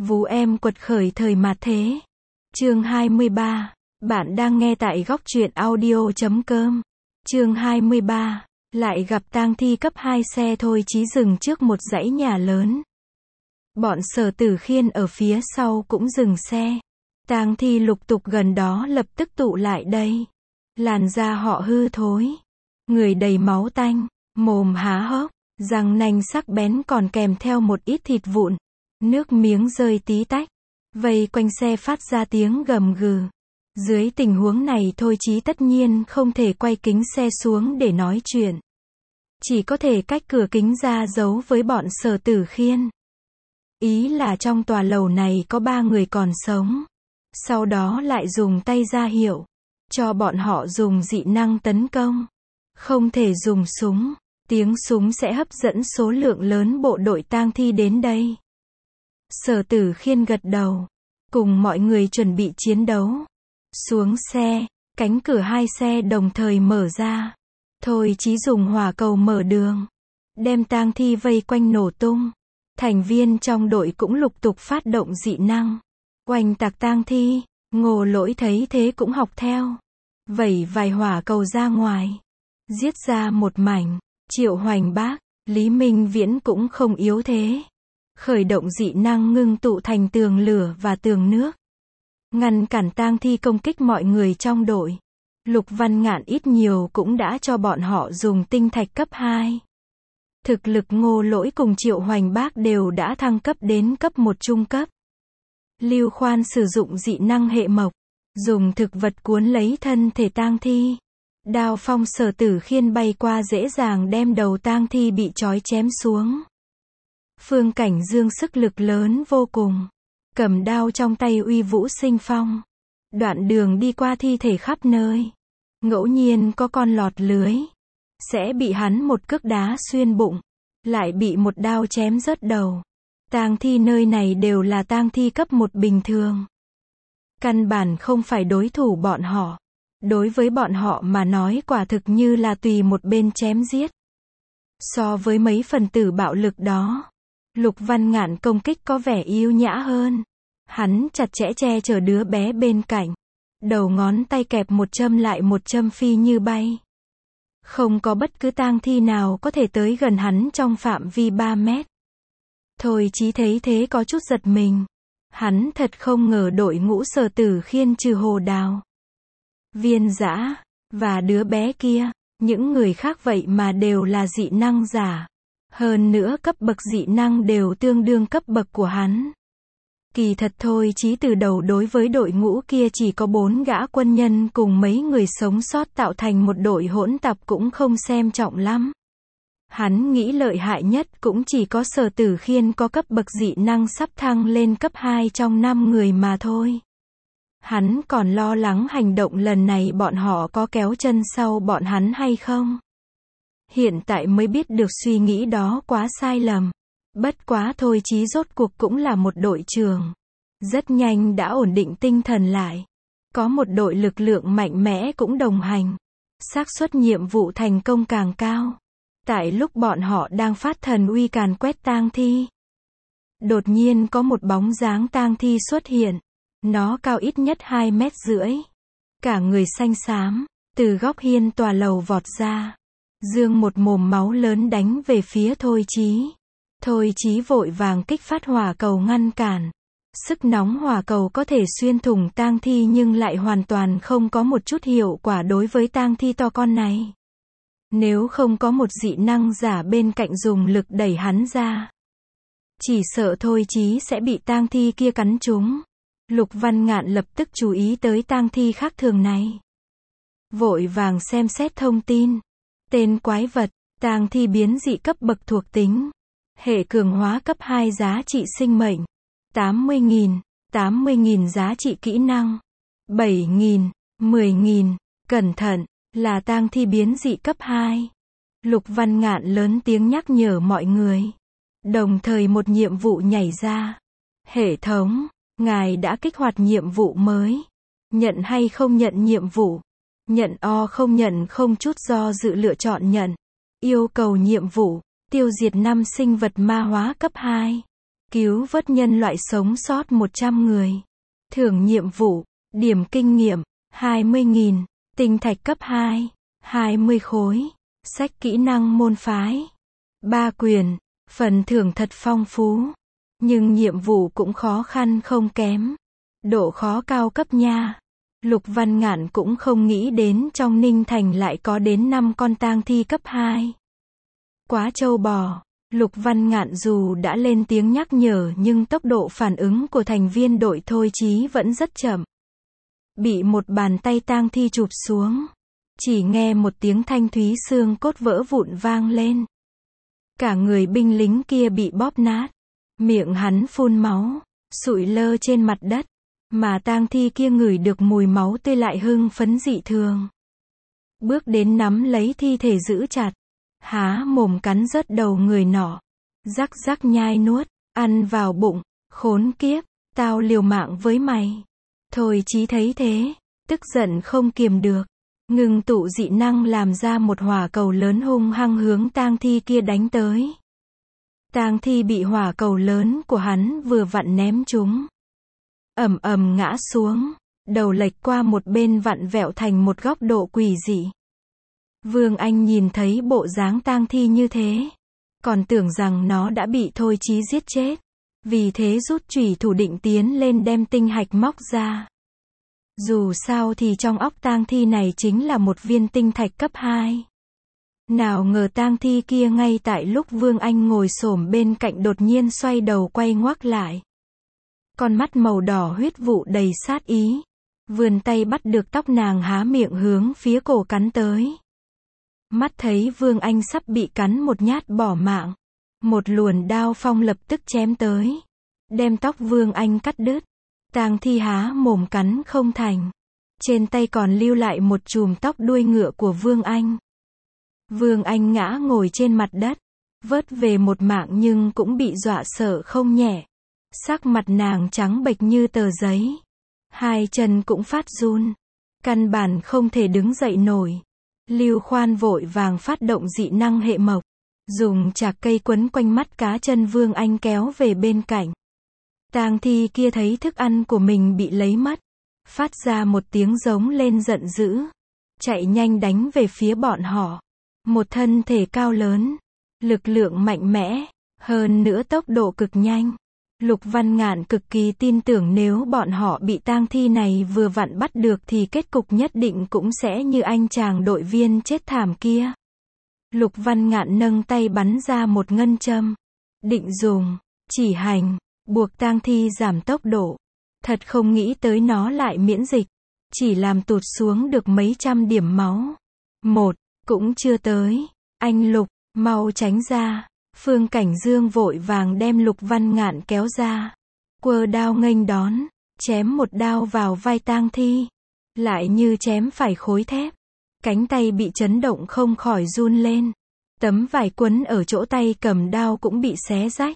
Vú em quật khởi thời mạt thế. Chương 23. Bạn đang nghe tại góc truyện audio.com. Chương 23. Lại gặp tang thi cấp 2. Xe Thôi Chí dừng trước một dãy nhà lớn. Bọn Sở Tử Khiên ở phía sau cũng dừng xe. Tang thi lục tục gần đó lập tức tụ lại đây. Làn da họ hư thối, người đầy máu tanh, mồm há hốc, răng nanh sắc bén còn kèm theo một ít thịt vụn, nước miếng rơi tí tách. Vây quanh xe phát ra tiếng gầm gừ. Dưới tình huống này Thôi Chí tất nhiên không thể quay kính xe xuống để nói chuyện. Chỉ có thể cách cửa kính ra giấu với bọn Sở Tử Khiên. Ý là trong tòa lầu này có 3 người còn sống. Sau đó lại dùng tay ra hiệu cho bọn họ dùng dị năng tấn công. Không thể dùng súng, tiếng súng sẽ hấp dẫn số lượng lớn bộ đội tang thi đến đây. Sở Tử Khiên gật đầu, cùng mọi người chuẩn bị chiến đấu. Xuống xe, cánh cửa 2 xe đồng thời mở ra. Thôi Chí dùng hỏa cầu mở đường, đem tang thi vây quanh nổ tung. Thành viên trong đội cũng lục tục phát động dị năng, oanh tạc tang thi. Ngô Lỗi thấy thế cũng học theo, vẩy vài hỏa cầu ra ngoài, giết ra một mảnh. Triệu Hoành Bác, Lý Minh Viễn cũng không yếu thế, khởi động dị năng ngưng tụ thành tường lửa và tường nước, ngăn cản tang thi công kích mọi người trong đội. Lục Văn Ngạn ít nhiều cũng đã cho bọn họ dùng tinh thạch cấp 2. Thực lực Ngô Lỗi cùng Triệu Hoành Bác đều đã thăng cấp đến cấp 1 trung cấp. Lưu Khoan sử dụng dị năng hệ mộc, dùng thực vật cuốn lấy thân thể tang thi. Đao phong Sở Tử Khiên bay qua dễ dàng đem đầu tang thi bị trói chém xuống. Phương Cảnh Dương sức lực lớn vô cùng, cầm đao trong tay uy vũ sinh phong. Đoạn đường đi qua thi thể khắp nơi, ngẫu nhiên có con lọt lưới, sẽ bị hắn một cước đá xuyên bụng, lại bị một đao chém rớt đầu. Tang thi nơi này đều là tang thi cấp 1 bình thường, căn bản không phải đối thủ bọn họ. Đối với bọn họ mà nói quả thực như là tùy một bên chém giết. So với mấy phần tử bạo lực đó, Lục Văn Ngạn công kích có vẻ yêu nhã hơn. Hắn chặt chẽ che chở đứa bé bên cạnh, đầu ngón tay kẹp một châm lại một châm phi như bay. Không có bất cứ tang thi nào có thể tới gần hắn trong phạm vi 3 mét. Thôi Chí thấy thế có chút giật mình. Hắn thật không ngờ đội ngũ Sở Tử Khiên trừ Hồ Đào, Viên Dã và đứa bé kia, những người khác vậy mà đều là dị năng giả. Hơn nữa cấp bậc dị năng đều tương đương cấp bậc của hắn. Kỳ thật Thôi Chí từ đầu đối với đội ngũ kia chỉ có 4 gã quân nhân cùng mấy người sống sót tạo thành một đội hỗn tạp cũng không xem trọng lắm. Hắn nghĩ lợi hại nhất cũng chỉ có Sở Tử Khiên có cấp bậc dị năng sắp thăng lên cấp 2 trong 5 người mà thôi. Hắn còn lo lắng hành động lần này bọn họ có kéo chân sau bọn hắn hay không. Hiện tại mới biết được suy nghĩ đó quá sai lầm. Bất quá Thôi Chí rốt cuộc cũng là một đội trưởng, rất nhanh đã ổn định tinh thần lại. Có một đội lực lượng mạnh mẽ cũng đồng hành, xác suất nhiệm vụ thành công càng cao. Tại lúc bọn họ đang phát thần uy càn quét tang thi, đột nhiên có một bóng dáng tang thi xuất hiện. Nó cao ít nhất 2,5 mét, cả người xanh xám, từ góc hiên tòa lầu vọt ra, giương một mồm máu lớn đánh về phía Thôi Chí. Thôi Chí vội vàng kích phát hỏa cầu ngăn cản. Sức nóng hỏa cầu có thể xuyên thủng tang thi nhưng lại hoàn toàn không có một chút hiệu quả đối với tang thi to con này. Nếu không có một dị năng giả bên cạnh dùng lực đẩy hắn ra, chỉ sợ Thôi Chí sẽ bị tang thi kia cắn trúng. Lục Văn Ngạn lập tức chú ý tới tang thi khác thường này, vội vàng xem xét thông tin. Tên quái vật, tang thi biến dị cấp bậc thuộc tính, hệ cường hóa cấp 2 giá trị sinh mệnh, 80.000, 80.000 giá trị kỹ năng, 7.000, 10.000, cẩn thận, là tang thi biến dị cấp 2. Lục Văn Ngạn lớn tiếng nhắc nhở mọi người. Đồng thời một nhiệm vụ nhảy ra. Hệ thống, ngài đã kích hoạt nhiệm vụ mới. Nhận hay không nhận nhiệm vụ? Nhận không nhận không chút do dự lựa chọn nhận. Yêu cầu nhiệm vụ, tiêu diệt 5 sinh vật ma hóa cấp 2. Cứu vớt nhân loại sống sót 100 người. Thưởng nhiệm vụ, điểm kinh nghiệm, 20.000, tinh thạch cấp 2, 20 khối, sách kỹ năng môn phái, 3 quyền, phần thưởng thật phong phú. Nhưng nhiệm vụ cũng khó khăn không kém. Độ khó cao cấp nha. Lục Văn Ngạn cũng không nghĩ đến trong Ninh Thành lại có đến 5 con tang thi cấp 2. Quá trâu bò. Lục Văn Ngạn dù đã lên tiếng nhắc nhở nhưng tốc độ phản ứng của thành viên đội thôi chí vẫn rất chậm. Bị một bàn tay tang thi chụp xuống. Chỉ nghe một tiếng thanh thúy xương cốt vỡ vụn vang lên. Cả người binh lính kia bị bóp nát. Miệng hắn phun máu, sụi lơ trên mặt đất. Mà tang thi kia ngửi được mùi máu tươi lại hưng phấn dị thường. Bước đến nắm lấy thi thể giữ chặt. Há mồm cắn rớt đầu người nọ. Rắc rắc nhai nuốt, ăn vào bụng, khốn kiếp, tao liều mạng với mày. Thôi chí thấy thế, tức giận không kiềm được. Ngừng tụ dị năng làm ra một hỏa cầu lớn hung hăng hướng tang thi kia đánh tới. Tang thi bị hỏa cầu lớn của hắn vừa vặn ném trúng. Ầm ầm ngã xuống, đầu lệch qua một bên vặn vẹo thành một góc độ quỷ dị. Vương Anh nhìn thấy bộ dáng tang thi như thế, còn tưởng rằng nó đã bị thôi chí giết chết. Vì thế rút chủy thủ định tiến lên đem tinh hạch móc ra. Dù sao thì trong óc tang thi này chính là một viên tinh thạch cấp 2. Nào ngờ tang thi kia ngay tại lúc Vương Anh ngồi xổm bên cạnh đột nhiên xoay đầu quay ngoắc lại. Con mắt màu đỏ huyết vụ đầy sát ý. Vươn tay bắt được tóc nàng há miệng hướng phía cổ cắn tới. Mắt thấy Vương Anh sắp bị cắn một nhát bỏ mạng. Một luồn đao phong lập tức chém tới. Đem tóc Vương Anh cắt đứt. Tang thi há mồm cắn không thành. Trên tay còn lưu lại một chùm tóc đuôi ngựa của Vương Anh. Vương Anh ngã ngồi trên mặt đất. Vớt về một mạng nhưng cũng bị dọa sợ không nhẹ. Sắc mặt nàng trắng bệch như tờ giấy. Hai chân cũng phát run. Căn bản không thể đứng dậy nổi. Lưu Khoan vội vàng phát động dị năng hệ mộc. Dùng chạc cây quấn quanh mắt cá chân Vương Anh kéo về bên cạnh. Tang thi kia thấy thức ăn của mình bị lấy mất. Phát ra một tiếng giống lên giận dữ. Chạy nhanh đánh về phía bọn họ. Một thân thể cao lớn. Lực lượng mạnh mẽ. Hơn nữa tốc độ cực nhanh. Lục Văn Ngạn cực kỳ tin tưởng nếu bọn họ bị tang thi này vừa vặn bắt được thì kết cục nhất định cũng sẽ như anh chàng đội viên chết thảm kia. Lục Văn Ngạn nâng tay bắn ra một ngân châm. Định dùng chỉ hành, buộc tang thi giảm tốc độ. Thật không nghĩ tới nó lại miễn dịch. Chỉ làm tụt xuống được mấy trăm điểm máu. Một, cũng chưa tới. Anh Lục, mau tránh ra. Phương Cảnh Dương vội vàng đem Lục Văn Ngạn kéo ra. Quơ đao nghênh đón. Chém một đao vào vai tang thi. Lại như chém phải khối thép. Cánh tay bị chấn động không khỏi run lên. Tấm vải quấn ở chỗ tay cầm đao cũng bị xé rách.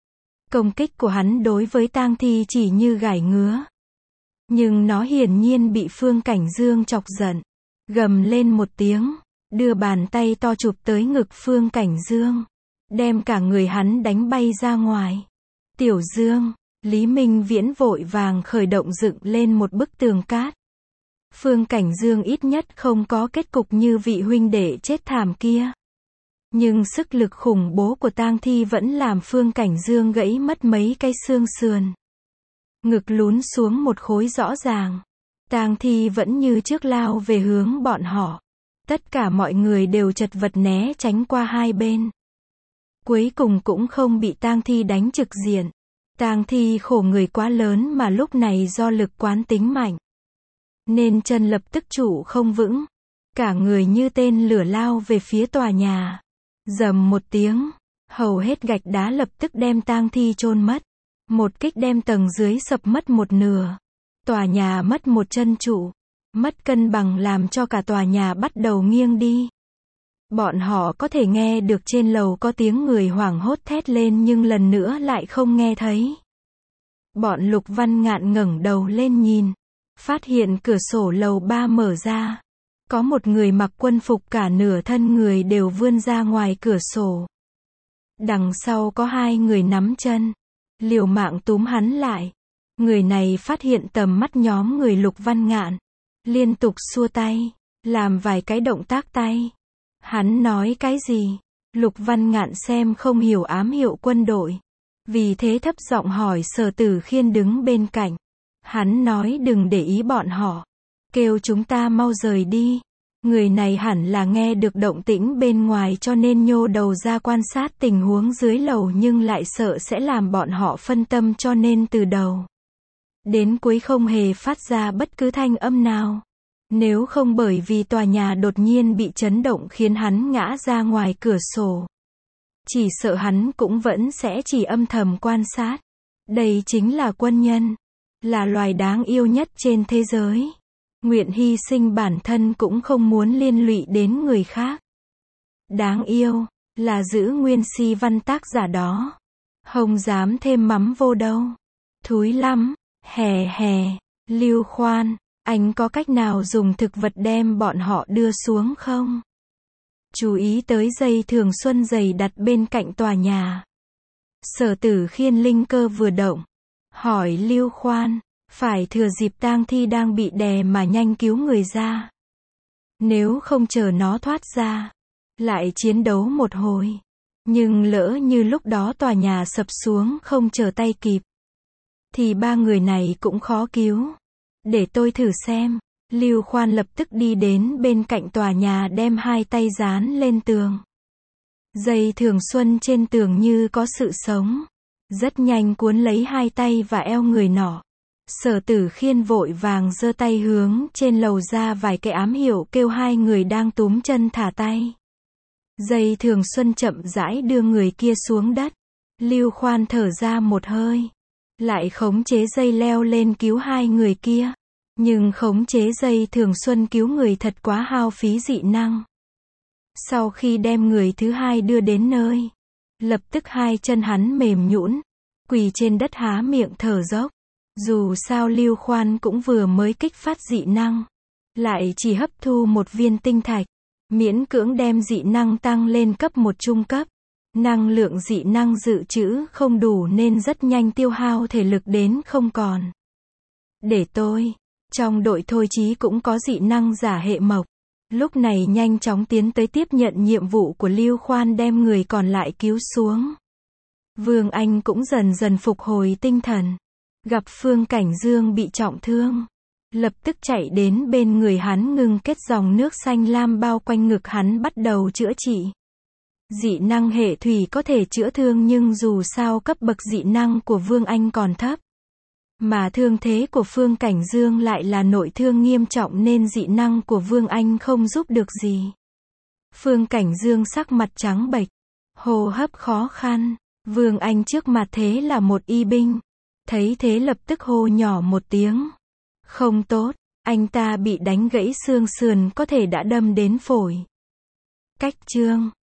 Công kích của hắn đối với tang thi chỉ như gảy ngứa. Nhưng nó hiển nhiên bị Phương Cảnh Dương chọc giận. Gầm lên một tiếng. Đưa bàn tay to chụp tới ngực Phương Cảnh Dương. Đem cả người hắn đánh bay ra ngoài. Tiểu Dương, Lý Minh Viễn vội vàng khởi động dựng lên một bức tường cát. Phương Cảnh Dương ít nhất không có kết cục như vị huynh đệ chết thảm kia. Nhưng sức lực khủng bố của tang thi vẫn làm Phương Cảnh Dương gãy mất mấy cái xương sườn. Ngực lún xuống một khối rõ ràng. Tang thi vẫn như trước lao về hướng bọn họ. Tất cả mọi người đều chật vật né tránh qua hai bên. Cuối cùng cũng không bị tang thi đánh trực diện. Tang thi khổ người quá lớn mà lúc này do lực quán tính mạnh. Nên chân lập tức trụ không vững. Cả người như tên lửa lao về phía tòa nhà. Rầm một tiếng. Hầu hết gạch đá lập tức đem tang thi chôn mất. Một kích đem tầng dưới sập mất một nửa. Tòa nhà mất một chân trụ. Mất cân bằng làm cho cả tòa nhà bắt đầu nghiêng đi. Bọn họ có thể nghe được trên lầu có tiếng người hoảng hốt thét lên nhưng lần nữa lại không nghe thấy. Bọn Lục Văn Ngạn ngẩng đầu lên nhìn. Phát hiện cửa sổ lầu 3 mở ra. Có một người mặc quân phục cả nửa thân người đều vươn ra ngoài cửa sổ. Đằng sau có hai người nắm chân. liều mạng túm hắn lại. Người này phát hiện tầm mắt nhóm người Lục Văn Ngạn, liên tục xua tay, làm vài cái động tác tay. Hắn nói cái gì? Lục Văn Ngạn xem không hiểu ám hiệu quân đội, vì thế thấp giọng hỏi Sở Tử Khiên đứng bên cạnh. Hắn nói đừng để ý bọn họ, kêu chúng ta mau rời đi. Người này hẳn là nghe được động tĩnh bên ngoài cho nên nhô đầu ra quan sát tình huống dưới lầu, nhưng lại sợ sẽ làm bọn họ phân tâm cho nên từ đầu đến cuối không hề phát ra bất cứ thanh âm nào. Nếu không bởi vì tòa nhà đột nhiên bị chấn động khiến hắn ngã ra ngoài cửa sổ, chỉ sợ hắn cũng vẫn sẽ chỉ âm thầm quan sát. Đây chính là quân nhân, là loài đáng yêu nhất trên thế giới. Nguyện hy sinh bản thân cũng không muốn liên lụy đến người khác. Đáng yêu, là giữ nguyên si văn tác giả đó. Không dám thêm mắm vô đâu. Thúi lắm, hè hè, Lưu Khoan, anh có cách nào dùng thực vật đem bọn họ đưa xuống không? Chú ý tới dây thường xuân dày đặt bên cạnh tòa nhà. Sở Tử Khiên linh cơ vừa động, hỏi Lưu Khoan, phải thừa dịp tang thi đang bị đè mà nhanh cứu người ra. Nếu không chờ nó thoát ra, lại chiến đấu một hồi. Nhưng lỡ như lúc đó tòa nhà sập xuống không trở tay kịp, thì ba người này cũng khó cứu. Để tôi thử xem. Lưu Khoan lập tức đi đến bên cạnh tòa nhà đem hai tay dán lên tường. Dây thường xuân trên tường như có sự sống, rất nhanh cuốn lấy hai tay và eo người nọ. Sở Tử Khiên vội vàng giơ tay hướng trên lầu ra vài cái ám hiệu kêu hai người đang túm chân thả tay. Dây thường xuân chậm rãi đưa người kia xuống đất. Lưu Khoan thở ra một hơi, lại khống chế dây leo lên cứu hai người kia. Nhưng khống chế dây thường xuân cứu người thật quá hao phí dị năng. Sau khi đem người thứ hai đưa đến nơi, lập tức hai chân hắn mềm nhũn, quỳ trên đất há miệng thở dốc. Dù sao Lưu Khoan cũng vừa mới kích phát dị năng, lại chỉ hấp thu một viên tinh thạch, miễn cưỡng đem dị năng tăng lên cấp 1 trung cấp. Năng lượng dị năng dự trữ không đủ nên rất nhanh tiêu hao thể lực đến không còn. Để tôi, trong đội Thôi Chí cũng có dị năng giả hệ mộc, lúc này nhanh chóng tiến tới tiếp nhận nhiệm vụ của Lưu Khoan đem người còn lại cứu xuống. Vương Anh cũng dần dần phục hồi tinh thần, gặp Phương Cảnh Dương bị trọng thương, lập tức chạy đến bên người hắn ngưng kết dòng nước xanh lam bao quanh ngực hắn bắt đầu chữa trị. Dị năng hệ thủy có thể chữa thương nhưng dù sao cấp bậc dị năng của Vương Anh còn thấp. Mà thương thế của Phương Cảnh Dương lại là nội thương nghiêm trọng nên dị năng của Vương Anh không giúp được gì. Phương Cảnh Dương sắc mặt trắng bệch, hô hấp khó khăn. Vương Anh trước mặt thế là một y binh. Thấy thế lập tức hô nhỏ một tiếng. Không tốt, anh ta bị đánh gãy xương sườn có thể đã đâm đến phổi. Cách chương